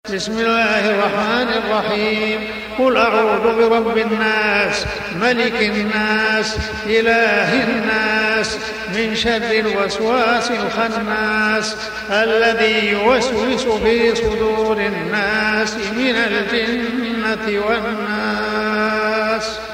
بسم الله الرحمن الرحيم. قل أعوذ برب الناس ملك الناس إله الناس من شر الوسواس الخناس الذي يوسوس في صدور الناس من الجنة والناس.